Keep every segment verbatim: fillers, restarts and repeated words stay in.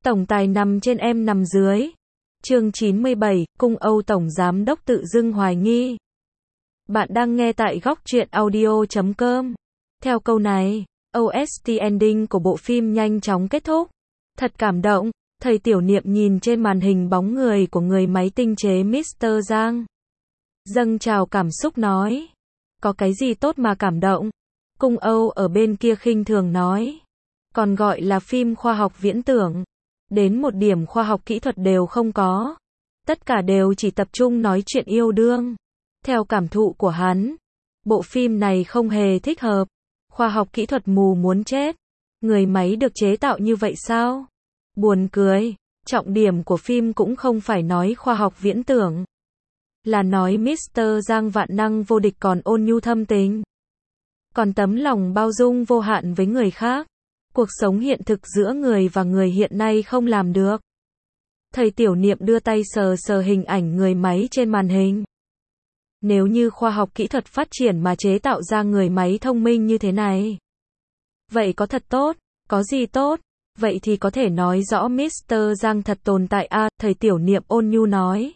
Tổng tài nằm trên em nằm dưới. Chương chín mươi bảy, Cung Âu Tổng Giám đốc tự dưng hoài nghi. Bạn đang nghe tại góc truyện audio chấm com. Theo câu này, ô ét tê ending của bộ phim nhanh chóng kết thúc. Thật cảm động, thầy Tiểu Niệm nhìn trên màn hình bóng người của người máy tinh chế mít tơ Giang. Dâng trào cảm xúc nói. Có cái gì tốt mà cảm động? Cung Âu ở bên kia khinh thường nói. Còn gọi là phim khoa học viễn tưởng. Đến một điểm khoa học kỹ thuật đều không có. Tất cả đều chỉ tập trung nói chuyện yêu đương. Theo cảm thụ của hắn, bộ phim này không hề thích hợp. Khoa học kỹ thuật mù muốn chết. Người máy được chế tạo như vậy sao? Buồn cười. Trọng điểm của phim cũng không phải nói khoa học viễn tưởng, là nói mít tơ Giang vạn năng vô địch còn ôn nhu thâm tình, còn tấm lòng bao dung vô hạn với người khác. Cuộc sống hiện thực giữa người và người hiện nay không làm được. Thầy Tiểu Niệm đưa tay sờ sờ hình ảnh người máy trên màn hình. Nếu như khoa học kỹ thuật phát triển mà chế tạo ra người máy thông minh như thế này, vậy có thật tốt? Có gì tốt? Vậy thì có thể nói rõ mít tơ Giang thật tồn tại à, thầy Tiểu Niệm ôn nhu nói.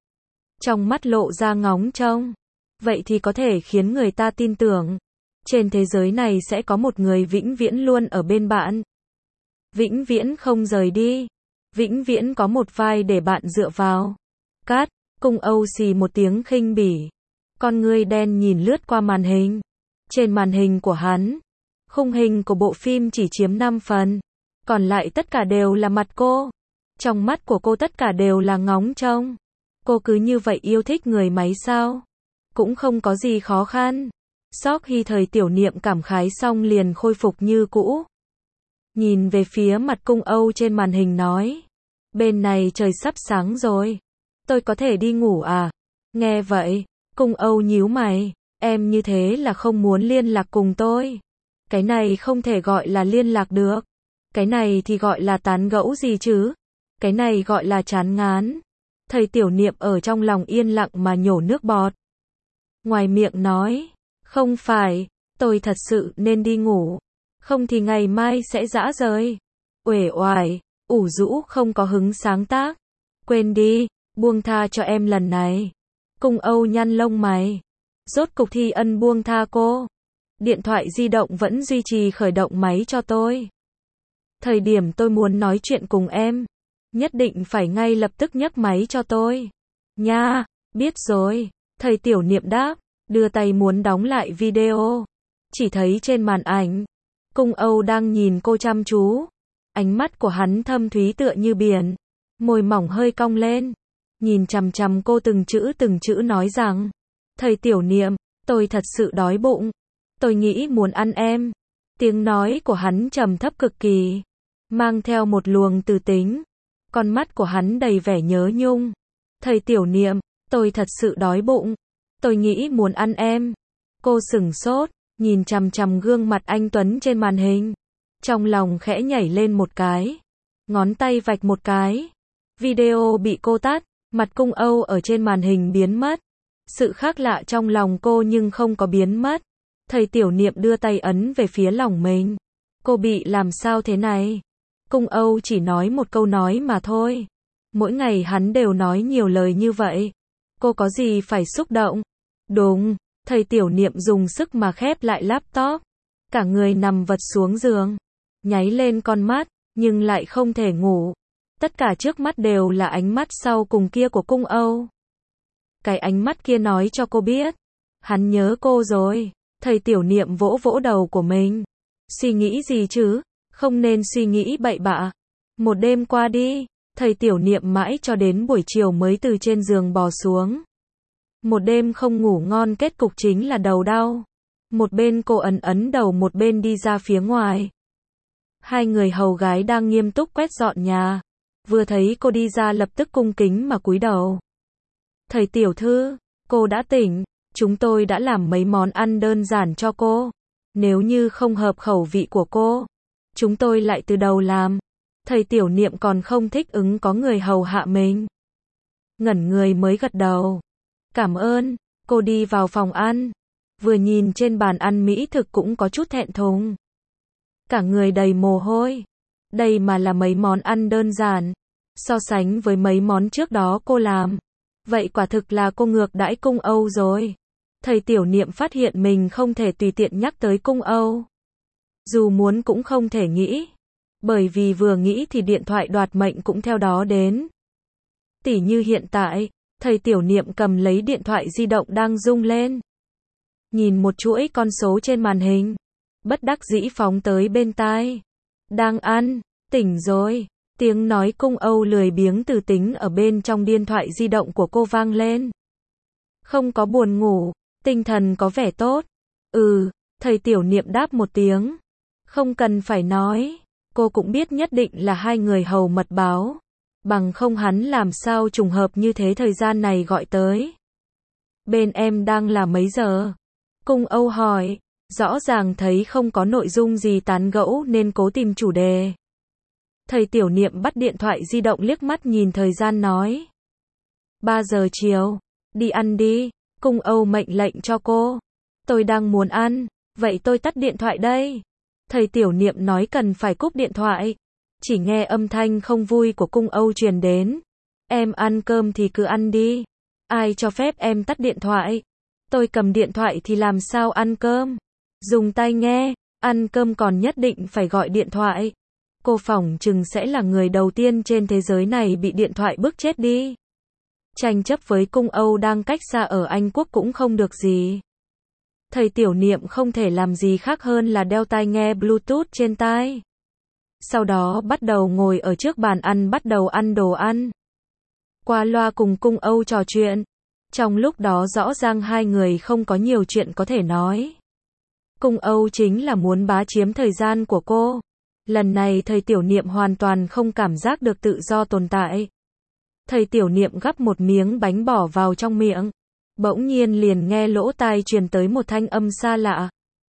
Trong mắt lộ ra ngóng trông. Vậy thì có thể khiến người ta tin tưởng. Trên thế giới này sẽ có một người vĩnh viễn luôn ở bên bạn. Vĩnh viễn không rời đi. Vĩnh viễn có một vai để bạn dựa vào. Cát, Cung Âu xì một tiếng khinh bỉ. Con ngươi đen nhìn lướt qua màn hình. Trên màn hình của hắn, khung hình của bộ phim chỉ chiếm năm phần. Còn lại tất cả đều là mặt cô. Trong mắt của cô tất cả đều là ngóng trông. Cô cứ như vậy yêu thích người máy sao? Cũng không có gì khó khăn. Sau khi thầy Tiểu Niệm cảm khái xong liền khôi phục như cũ. Nhìn về phía mặt Cung Âu trên màn hình nói. Bên này trời sắp sáng rồi. Tôi có thể đi ngủ à? Nghe vậy, Cung Âu nhíu mày. Em như thế là không muốn liên lạc cùng tôi. Cái này không thể gọi là liên lạc được. Cái này thì gọi là tán gẫu gì chứ? Cái này gọi là chán ngán. Thầy Tiểu Niệm ở trong lòng yên lặng mà nhổ nước bọt. Ngoài miệng nói. Không phải, tôi thật sự nên đi ngủ. Không thì ngày mai sẽ rã rời. Uể oải, ủ rũ không có hứng sáng tác. Quên đi, buông tha cho em lần này. Cung Âu nhăn lông mày. Rốt cục Thi Ân buông tha cô. Điện thoại di động vẫn duy trì khởi động máy cho tôi. Thời điểm tôi muốn nói chuyện cùng em, nhất định phải ngay lập tức nhấc máy cho tôi. Nha, biết rồi. Thầy Tiểu Niệm đáp, đưa tay muốn đóng lại video. Chỉ thấy trên màn ảnh, Cung Âu đang nhìn cô chăm chú. Ánh mắt của hắn thâm thúy tựa như biển. Môi mỏng hơi cong lên. Nhìn chằm chằm cô từng chữ từng chữ nói rằng. Thầy Tiểu Niệm, tôi thật sự đói bụng. Tôi nghĩ muốn ăn em. Tiếng nói của hắn trầm thấp cực kỳ, mang theo một luồng từ tính. Con mắt của hắn đầy vẻ nhớ nhung. Thầy Tiểu Niệm, tôi thật sự đói bụng. Tôi nghĩ muốn ăn em. Cô sửng sốt, nhìn chằm chằm gương mặt anh Tuấn trên màn hình. Trong lòng khẽ nhảy lên một cái. Ngón tay vạch một cái. Video bị cô tắt, mặt Cung Âu ở trên màn hình biến mất. Sự khác lạ trong lòng cô nhưng không có biến mất. Thầy Tiểu Niệm đưa tay ấn về phía lòng mình. Cô bị làm sao thế này? Cung Âu chỉ nói một câu nói mà thôi. Mỗi ngày hắn đều nói nhiều lời như vậy. Cô có gì phải xúc động? Đúng, thầy Tiểu Niệm dùng sức mà khép lại laptop. Cả người nằm vật xuống giường. Nháy lên con mắt, nhưng lại không thể ngủ. Tất cả trước mắt đều là ánh mắt sau cùng kia của Cung Âu. Cái ánh mắt kia nói cho cô biết. Hắn nhớ cô rồi. Thầy Tiểu Niệm vỗ vỗ đầu của mình. Suy nghĩ gì chứ? Không nên suy nghĩ bậy bạ. Một đêm qua đi, thầy Tiểu Niệm mãi cho đến buổi chiều mới từ trên giường bò xuống. Một đêm không ngủ ngon, kết cục chính là đầu đau. Một bên cô ấn ấn đầu, một bên đi ra phía ngoài. Hai người hầu gái đang nghiêm túc quét dọn nhà. Vừa thấy cô đi ra lập tức cung kính mà cúi đầu. Thầy Tiểu Thư, cô đã tỉnh. Chúng tôi đã làm mấy món ăn đơn giản cho cô. Nếu như không hợp khẩu vị của cô, chúng tôi lại từ đầu làm. Thầy Tiểu Niệm còn không thích ứng có người hầu hạ mình. Ngẩn người mới gật đầu. Cảm ơn. Cô đi vào phòng ăn. Vừa nhìn trên bàn ăn mỹ thực cũng có chút thẹn thùng. Cả người đầy mồ hôi. Đây mà là mấy món ăn đơn giản. So sánh với mấy món trước đó cô làm. Vậy quả thực là cô ngược đãi Cung Âu rồi. Thầy tiểu niệm phát hiện mình không thể tùy tiện nhắc tới Cung Âu. Dù muốn cũng không thể nghĩ. Bởi vì vừa nghĩ thì điện thoại đoạt mệnh cũng theo đó đến. Tỉ như hiện tại, thầy tiểu niệm cầm lấy điện thoại di động đang rung lên. Nhìn một chuỗi con số trên màn hình. Bất đắc dĩ phóng tới bên tai. Đang ăn, tỉnh rồi. Tiếng nói Cung Âu lười biếng từ tính ở bên trong điện thoại di động của cô vang lên. Không có buồn ngủ, tinh thần có vẻ tốt. Ừ, thầy tiểu niệm đáp một tiếng. Không cần phải nói, cô cũng biết nhất định là hai người hầu mật báo. Bằng không hắn làm sao trùng hợp như thế thời gian này gọi tới. Bên em đang là mấy giờ? Cung Âu hỏi, rõ ràng thấy không có nội dung gì tán gẫu nên cố tìm chủ đề. Thầy tiểu niệm bắt điện thoại di động liếc mắt nhìn thời gian nói. ba giờ chiều, đi ăn đi, Cung Âu mệnh lệnh cho cô. Tôi đang muốn ăn, vậy tôi tắt điện thoại đây. Thầy tiểu niệm nói cần phải cúp điện thoại. Chỉ nghe âm thanh không vui của Cung Âu truyền đến. Em ăn cơm thì cứ ăn đi. Ai cho phép em tắt điện thoại? Tôi cầm điện thoại thì làm sao ăn cơm? Dùng tai nghe, ăn cơm còn nhất định phải gọi điện thoại. Cô phỏng chừng sẽ là người đầu tiên trên thế giới này bị điện thoại bức chết đi. Tranh chấp với Cung Âu đang cách xa ở Anh Quốc cũng không được gì. Thầy tiểu niệm không thể làm gì khác hơn là đeo tai nghe Bluetooth trên tai. Sau đó bắt đầu ngồi ở trước bàn ăn bắt đầu ăn đồ ăn. Qua loa cùng Cung Âu trò chuyện. Trong lúc đó rõ ràng hai người không có nhiều chuyện có thể nói. Cung Âu chính là muốn bá chiếm thời gian của cô. Lần này thầy tiểu niệm hoàn toàn không cảm giác được tự do tồn tại. Thầy tiểu niệm gắp một miếng bánh bỏ vào trong miệng. Bỗng nhiên liền nghe lỗ tai truyền tới một thanh âm xa lạ.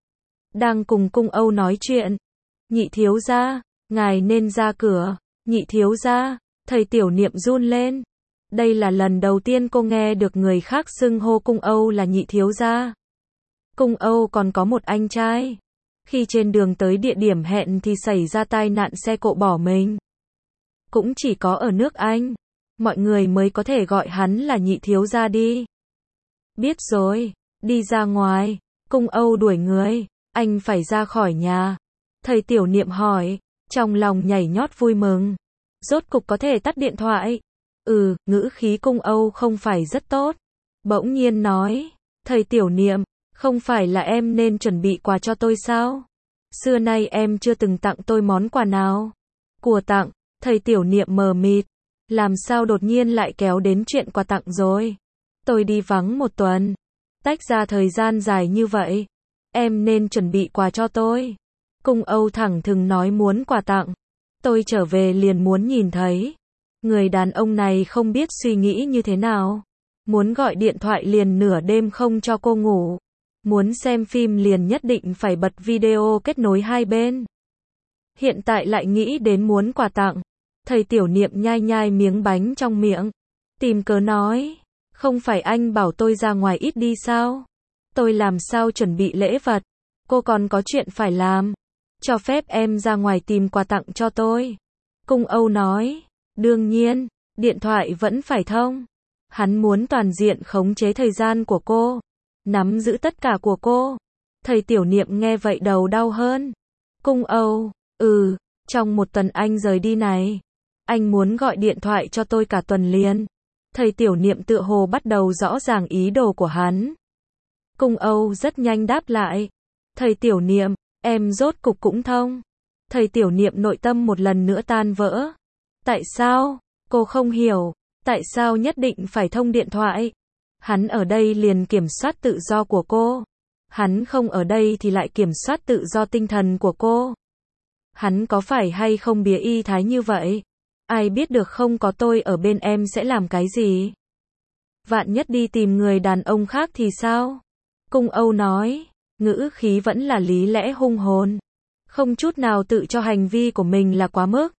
Đang cùng Cung Âu nói chuyện. Nhị thiếu gia, ngài nên ra cửa. Nhị thiếu gia, thầy tiểu niệm run lên. Đây là lần đầu tiên cô nghe được người khác xưng hô Cung Âu là nhị thiếu gia. Cung Âu còn có một anh trai. Khi trên đường tới địa điểm hẹn thì xảy ra tai nạn xe cộ bỏ mình. Cũng chỉ có ở nước Anh, mọi người mới có thể gọi hắn là nhị thiếu gia đi. Biết rồi, đi ra ngoài. Cung Âu đuổi người. Anh phải ra khỏi nhà. Thầy tiểu niệm hỏi, trong lòng nhảy nhót vui mừng. Rốt cục có thể tắt điện thoại. Ừ, ngữ khí Cung Âu không phải rất tốt. Bỗng nhiên nói, thầy tiểu niệm, không phải là em nên chuẩn bị quà cho tôi sao? Xưa nay em chưa từng tặng tôi món quà nào. Quà tặng, thầy tiểu niệm mờ mịt. Làm sao đột nhiên lại kéo đến chuyện quà tặng rồi? Tôi đi vắng một tuần. Tách ra thời gian dài như vậy. Em nên chuẩn bị quà cho tôi. Cung Âu thẳng thừng nói muốn quà tặng. Tôi trở về liền muốn nhìn thấy. Người đàn ông này không biết suy nghĩ như thế nào. Muốn gọi điện thoại liền nửa đêm không cho cô ngủ. Muốn xem phim liền nhất định phải bật video kết nối hai bên. Hiện tại lại nghĩ đến muốn quà tặng. Thầy tiểu niệm nhai nhai miếng bánh trong miệng. Tìm cớ nói. Không phải anh bảo tôi ra ngoài ít đi sao? Tôi làm sao chuẩn bị lễ vật? Cô còn có chuyện phải làm. Cho phép em ra ngoài tìm quà tặng cho tôi. Cung Âu nói. Đương nhiên, điện thoại vẫn phải thông. Hắn muốn toàn diện khống chế thời gian của cô. Nắm giữ tất cả của cô. Thầy tiểu niệm nghe vậy đầu đau hơn. Cung Âu, ừ, trong một tuần anh rời đi này. Anh muốn gọi điện thoại cho tôi cả tuần liền. Thầy tiểu niệm tựa hồ bắt đầu rõ ràng ý đồ của hắn. Cung Âu rất nhanh đáp lại. Thầy tiểu niệm, em rốt cục cũng thông. Thầy tiểu niệm nội tâm một lần nữa tan vỡ. Tại sao? Cô không hiểu. Tại sao nhất định phải thông điện thoại? Hắn ở đây liền kiểm soát tự do của cô. Hắn không ở đây thì lại kiểm soát tự do tinh thần của cô. Hắn có phải hay không bía y thái như vậy? Ai biết được không có tôi ở bên em sẽ làm cái gì? Vạn nhất đi tìm người đàn ông khác thì sao? Cung Âu nói, ngữ khí vẫn là lý lẽ hung hồn. Không chút nào tự cho hành vi của mình là quá mức.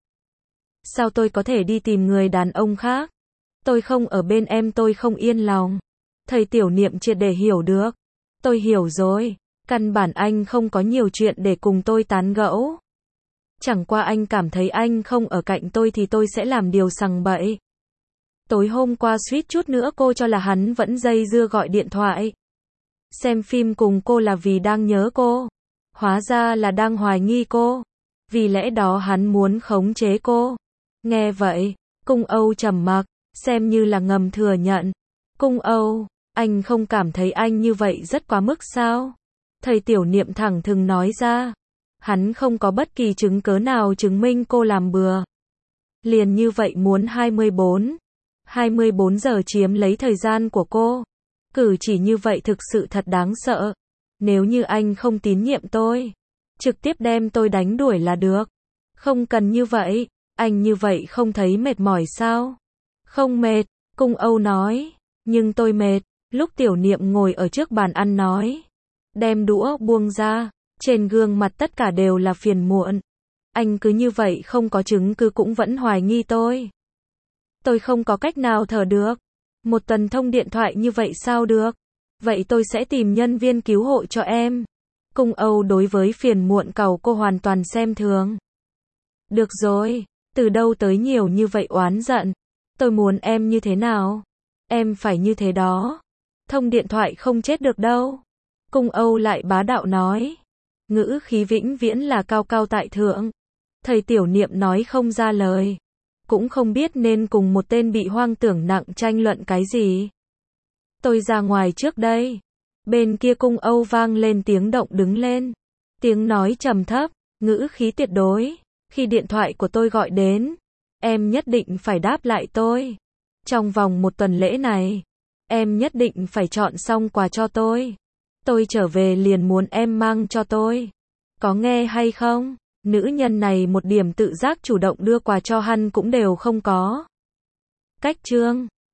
Sao tôi có thể đi tìm người đàn ông khác? Tôi không ở bên em tôi không yên lòng. Thầy tiểu niệm triệt để hiểu được. Tôi hiểu rồi. Căn bản anh không có nhiều chuyện để cùng tôi tán gẫu. Chẳng qua anh cảm thấy anh không ở cạnh tôi thì tôi sẽ làm điều sằng bậy. Tối hôm qua suýt chút nữa cô cho là hắn vẫn dây dưa gọi điện thoại. Xem phim cùng cô là vì đang nhớ cô. Hóa ra là đang hoài nghi cô. Vì lẽ đó hắn muốn khống chế cô. Nghe vậy, Cung Âu trầm mặc, xem như là ngầm thừa nhận. Cung Âu, anh không cảm thấy anh như vậy rất quá mức sao? Thầy Tiểu Niệm thẳng thừng nói ra. Hắn không có bất kỳ chứng cớ nào chứng minh cô làm bừa. Liền như vậy muốn hai mươi bốn, hai mươi bốn giờ chiếm lấy thời gian của cô. Cử chỉ như vậy thực sự thật đáng sợ. Nếu như anh không tín nhiệm tôi, trực tiếp đem tôi đánh đuổi là được. Không cần như vậy, anh như vậy không thấy mệt mỏi sao? Không mệt, Cung Âu nói, nhưng tôi mệt. Lúc Tiểu Niệm ngồi ở trước bàn ăn nói, đem đũa buông ra, trên gương mặt tất cả đều là phiền muộn. Anh cứ như vậy không có chứng cứ cũng vẫn hoài nghi tôi. Tôi không có cách nào thở được. Một tuần thông điện thoại như vậy sao được? Vậy tôi sẽ tìm nhân viên cứu hộ cho em. Cung Âu đối với phiền muộn cầu cô hoàn toàn xem thường. Được rồi, từ đâu tới nhiều như vậy oán giận? Tôi muốn em như thế nào? Em phải như thế đó. Thông điện thoại không chết được đâu. Cung Âu lại bá đạo nói. Ngữ khí vĩnh viễn là cao cao tại thượng. Thầy Tiểu Niệm nói không ra lời. Cũng không biết nên cùng một tên bị hoang tưởng nặng tranh luận cái gì. Tôi ra ngoài trước đây. Bên kia Cung Âu vang lên tiếng động đứng lên. Tiếng nói trầm thấp, ngữ khí tuyệt đối. Khi điện thoại của tôi gọi đến, em nhất định phải đáp lại tôi. Trong vòng một tuần lễ này, em nhất định phải chọn xong quà cho tôi. Tôi trở về liền muốn em mang cho tôi. Có nghe hay không? Nữ nhân này một điểm tự giác chủ động đưa quà cho hắn cũng đều không có. Cách chương